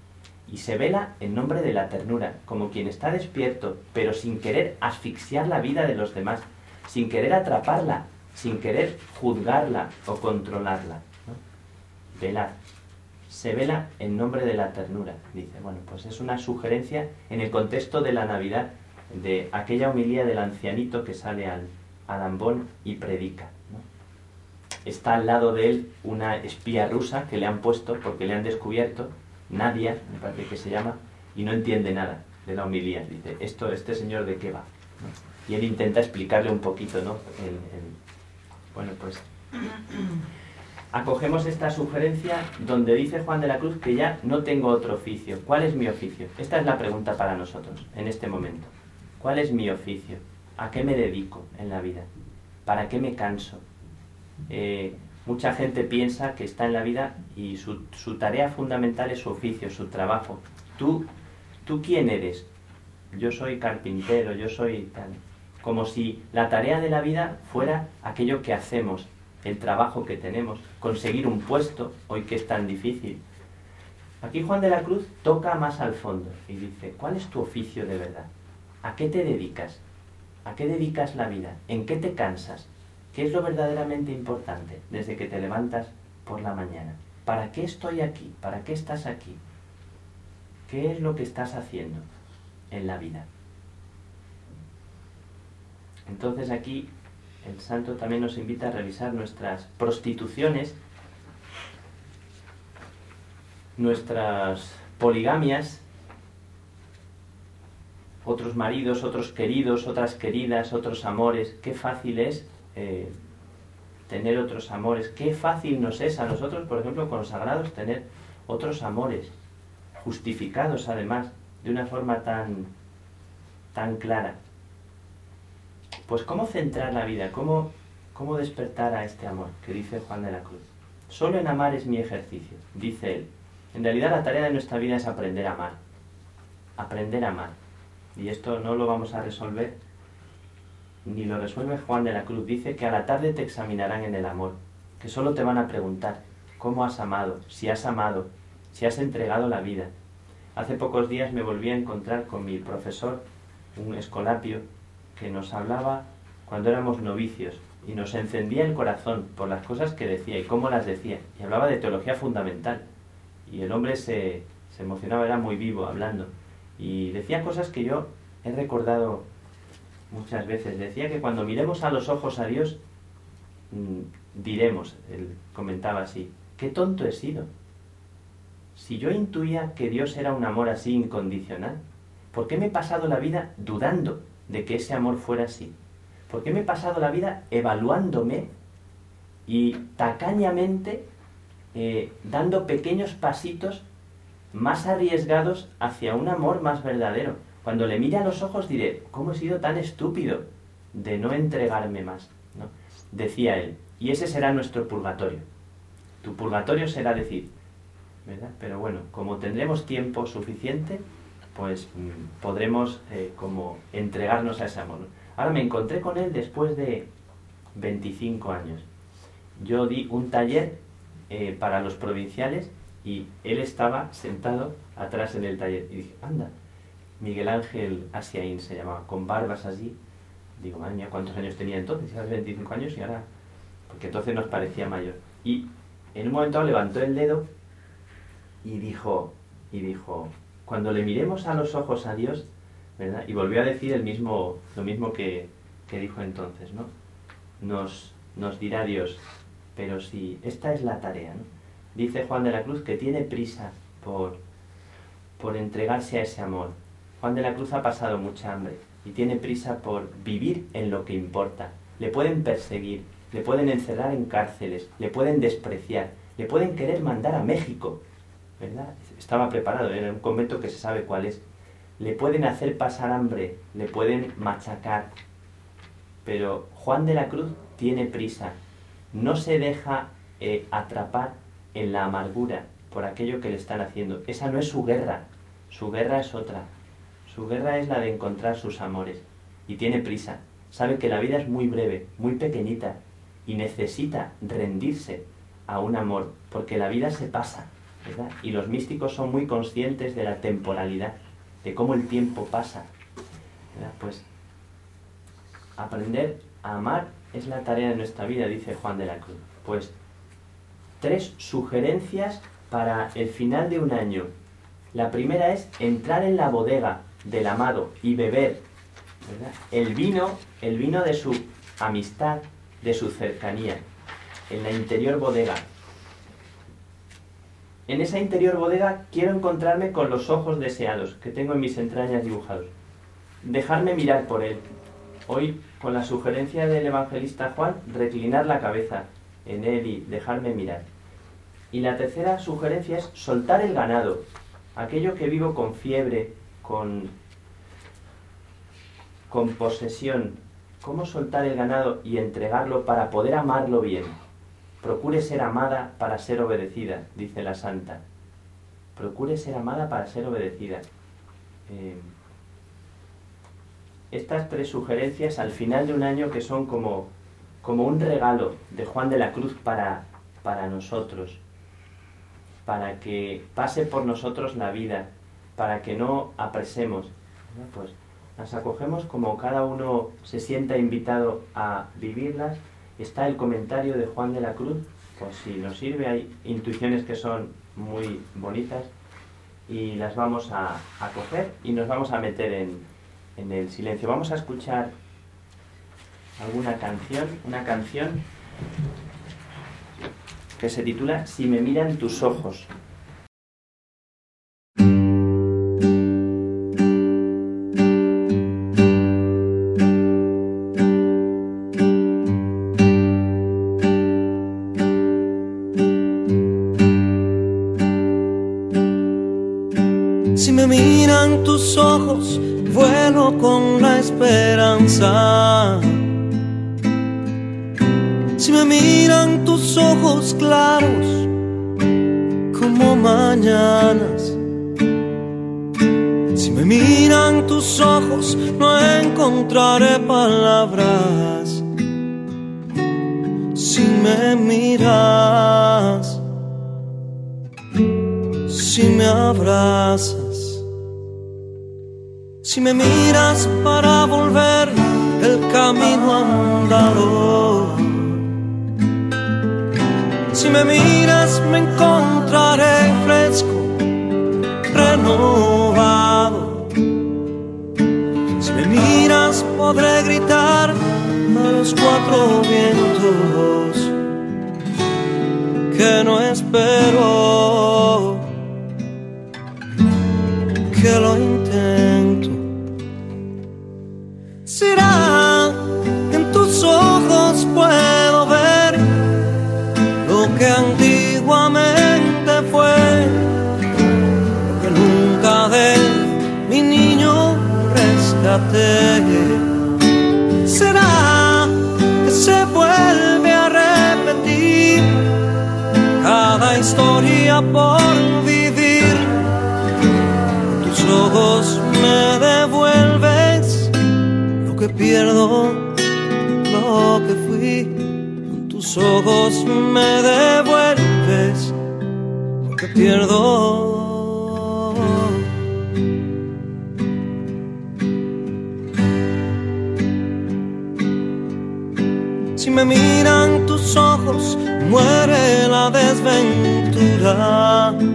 y se vela en nombre de la ternura, como quien está despierto, pero sin querer asfixiar la vida de los demás, sin querer atraparla, sin querer juzgarla o controlarla, ¿no? Velar. Se vela en nombre de la ternura, dice. Bueno, pues es una sugerencia en el contexto de la Navidad, de aquella homilía del ancianito que sale al, al ambón y predica, ¿no? Está al lado de él una espía rusa que le han puesto porque le han descubierto, Nadia, me parece que se llama, y no entiende nada de la homilía. Dice, ¿esto, este señor de qué va? ¿No? Y él intenta explicarle un poquito, ¿no? El, el... Bueno, pues acogemos esta sugerencia donde dice Juan de la Cruz que ya no tengo otro oficio. ¿Cuál es mi oficio? Esta es la pregunta para nosotros en este momento. ¿Cuál es mi oficio? ¿A qué me dedico en la vida? ¿Para qué me canso? Eh, mucha gente piensa que está en la vida y su, su tarea fundamental es su oficio, su trabajo. ¿Tú, ¿Tú quién eres? Yo soy carpintero, yo soy tal. Como si la tarea de la vida fuera aquello que hacemos, el trabajo que tenemos, conseguir un puesto, hoy que es tan difícil. Aquí Juan de la Cruz toca más al fondo y dice, ¿cuál es tu oficio de verdad? ¿A qué te dedicas? ¿A qué dedicas la vida? ¿En qué te cansas? ¿Qué es lo verdaderamente importante desde que te levantas por la mañana? ¿Para qué estoy aquí? ¿Para qué estás aquí? ¿Qué es lo que estás haciendo en la vida? Entonces aquí el santo también nos invita a revisar nuestras prostituciones, nuestras poligamias, otros maridos, otros queridos, otras queridas, otros amores. Qué fácil es eh, tener otros amores. Qué fácil nos es a nosotros, por ejemplo, consagrados, tener otros amores, justificados además, de una forma tan, tan clara. Pues ¿cómo centrar la vida? ¿Cómo, ¿Cómo despertar a este amor? Que dice Juan de la Cruz. Solo en amar es mi ejercicio, dice él. En realidad la tarea de nuestra vida es aprender a amar. Aprender a amar. Y esto no lo vamos a resolver, ni lo resuelve Juan de la Cruz. Dice que a la tarde te examinarán en el amor, que solo te van a preguntar cómo has amado, si has amado, si has entregado la vida. Hace pocos días me volví a encontrar con mi profesor, un escolapio, que nos hablaba cuando éramos novicios y nos encendía el corazón por las cosas que decía y cómo las decía. Y hablaba de teología fundamental. Y el hombre se, se emocionaba, era muy vivo hablando. Y decía cosas que yo he recordado muchas veces. Decía que cuando miremos a los ojos a Dios, mmm, diremos, él comentaba así, qué tonto he sido. Si yo intuía que Dios era un amor así incondicional, ¿por qué me he pasado la vida dudando de que ese amor fuera así? ¿Por qué me he pasado la vida evaluándome y tacañamente eh, dando pequeños pasitos más arriesgados hacia un amor más verdadero? Cuando le mire a los ojos diré, ¿cómo he sido tan estúpido de no entregarme más? ¿No? Decía él, y ese será nuestro purgatorio. Tu purgatorio será decir, ¿verdad? Pero bueno, como tendremos tiempo suficiente, pues mmm, podremos eh, como entregarnos a ese amor. Ahora me encontré con él después de veinticinco años. Yo di un taller eh, para los provinciales y él estaba sentado atrás en el taller. Y dije, anda, Miguel Ángel Asiaín se llamaba, con barbas así. Digo, madre mía, ¿cuántos años tenía entonces? Hace veinticinco años y ahora... Porque entonces nos parecía mayor. Y en un momento levantó el dedo y dijo, y dijo, cuando le miremos a los ojos a Dios, ¿verdad? Y volvió a decir el mismo, lo mismo que, que dijo entonces, ¿no? Nos, nos dirá Dios, pero si esta es la tarea, ¿no? Dice Juan de la Cruz que tiene prisa por, por entregarse a ese amor. Juan de la Cruz ha pasado mucha hambre y tiene prisa por vivir en lo que importa. Le pueden perseguir, le pueden encerrar en cárceles, le pueden despreciar, le pueden querer mandar a México, ¿verdad? Estaba preparado, era un convento que se sabe cuál es. Le pueden hacer pasar hambre, le pueden machacar, pero Juan de la Cruz tiene prisa, no se deja eh, atrapar en la amargura por aquello que le están haciendo. Esa no es su guerra, su guerra es otra. Su guerra es la de encontrar sus amores y tiene prisa. Sabe que la vida es muy breve, muy pequeñita y necesita rendirse a un amor, porque la vida se pasa, ¿verdad? Y los místicos son muy conscientes de la temporalidad, de cómo el tiempo pasa, ¿verdad? Pues aprender a amar es la tarea de nuestra vida, dice Juan de la Cruz. Pues tres sugerencias para el final de un año. La primera es entrar en la bodega del amado y beber, ¿verdad?, el vino, el vino de su amistad, de su cercanía, en la interior bodega. En esa interior bodega quiero encontrarme con los ojos deseados que tengo en mis entrañas dibujados. Dejarme mirar por él. Hoy, con la sugerencia del evangelista Juan, reclinar la cabeza en él y dejarme mirar. Y la tercera sugerencia es soltar el ganado, aquello que vivo con fiebre, con, con posesión. ¿Cómo soltar el ganado y entregarlo para poder amarlo bien? Procure ser amada para ser obedecida, dice la santa. Procure ser amada para ser obedecida. Eh, estas tres sugerencias al final de un año que son como, como un regalo de Juan de la Cruz para, para nosotros, para que pase por nosotros la vida, para que no apresemos, ¿no? Pues las acogemos como cada uno se sienta invitado a vivirlas. Está el comentario de Juan de la Cruz, por si nos sirve, hay intuiciones que son muy bonitas y las vamos a, a coger y nos vamos a meter en, en el silencio. Vamos a escuchar alguna canción, una canción que se titula Si me miran tus ojos.
Si me miran tus ojos, vuelo con la esperanza. Si me miran tus ojos claros como mañanas. Si me miran tus ojos, no encontraré palabras. Si me miras, si me abrazas. Si me miras para volver el camino andado. Si me miras me encontraré fresco, renovado. Si me miras podré gritar a los cuatro vientos que no espero, que lo intento. Será que en tus ojos puedo ver lo que antiguamente fue, lo que nunca de mi niño rescaté. Será que se vuelve a repetir cada historia por vivir. Con tus ojos me devuelves lo que pierdo, lo que fui. Con tus ojos me devuelves lo que pierdo. Si me miran tus ojos, muere la desventura.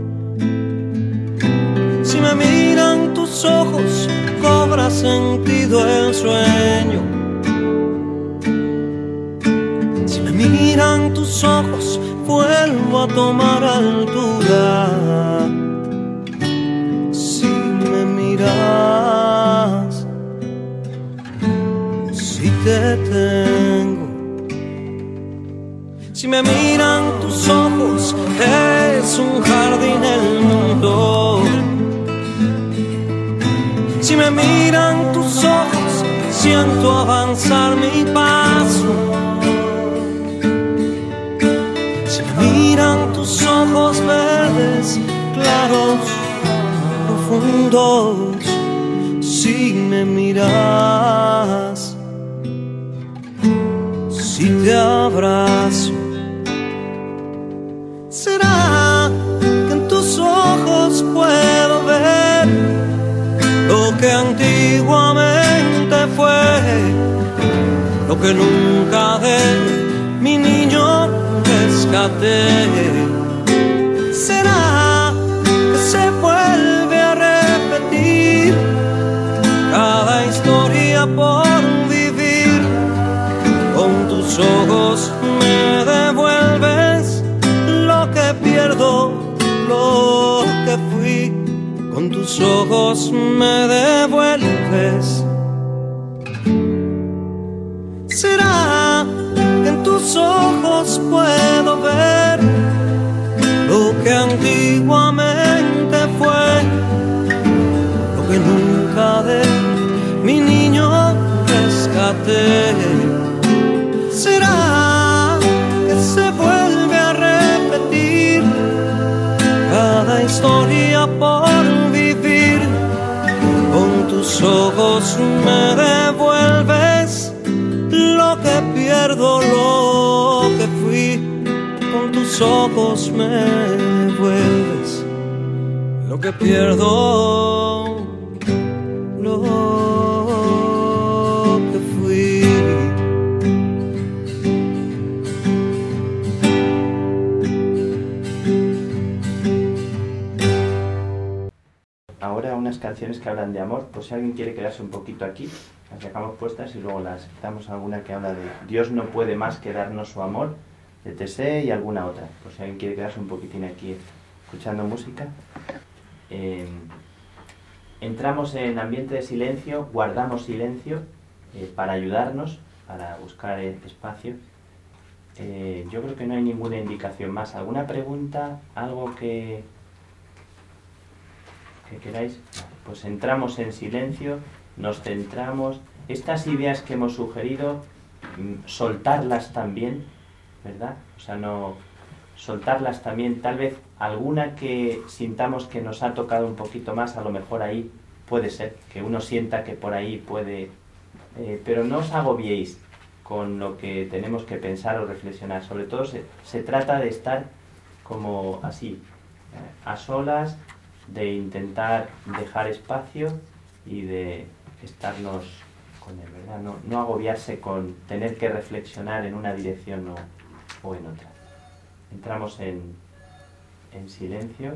Si me miran tus ojos, cobra sentido el sueño. Si me miran tus ojos, vuelvo a tomar altura. Si me miras, si te tengo. Si me miran tus ojos, es un jardín el mundo. Si me miran tus ojos, siento avanzar mi paso. Si me miran tus ojos verdes, claros, profundos. Si me miras, si te abrazo. Será que nunca de mi niño rescaté. ¿Será que se vuelve a repetir cada historia por vivir? Con tus ojos me devuelves lo que pierdo, lo que fui. Con tus ojos me devuelves. ¿Será que en tus ojos puedo ver lo que antiguamente fue, lo que nunca de mi niño rescaté? ¿Será que se vuelve a repetir cada historia por vivir? Con tus ojos me devuelves lo que pierdo, lo que fui. Con tus ojos me devuelves lo que pierdo, lo que fui.
Ahora unas canciones que hablan de amor, pues si alguien quiere quedarse un poquito aquí, las dejamos puestas y luego las damos alguna que habla de Dios no puede más que darnos su amor, de Tesé, y alguna otra, pues si alguien quiere quedarse un poquitín aquí escuchando música. Eh, entramos en ambiente de silencio, guardamos silencio eh, para ayudarnos, para buscar el espacio. Eh, yo creo que no hay ninguna indicación más. ¿Alguna pregunta? ¿Algo que... que queráis? Pues entramos en silencio, nos centramos. Estas ideas que hemos sugerido, soltarlas también, ¿verdad? O sea, no soltarlas también. Tal vez alguna que sintamos que nos ha tocado un poquito más, a lo mejor ahí puede ser que uno sienta que por ahí puede, eh, pero no os agobiéis con lo que tenemos que pensar o reflexionar. Sobre todo se, se trata de estar como así, eh, a solas, de intentar dejar espacio y de estarnos con él, ¿verdad? No, no agobiarse con tener que reflexionar en una dirección o, o en otra. Entramos en, en silencio.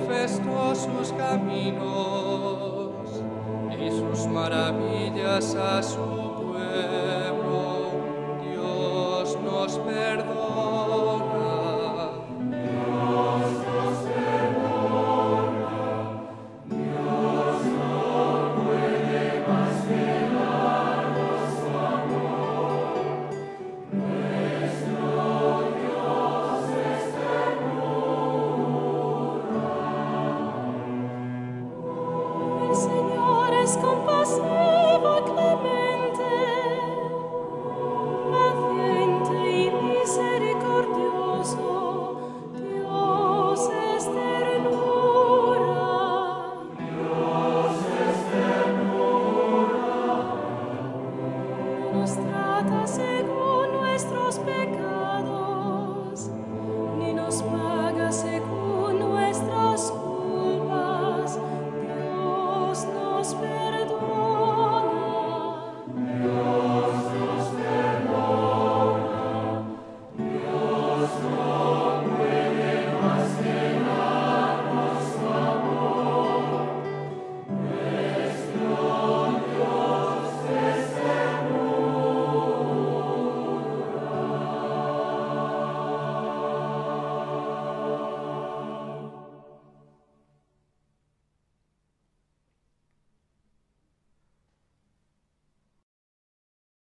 manifestó sus caminos y sus maravillas a su pueblo.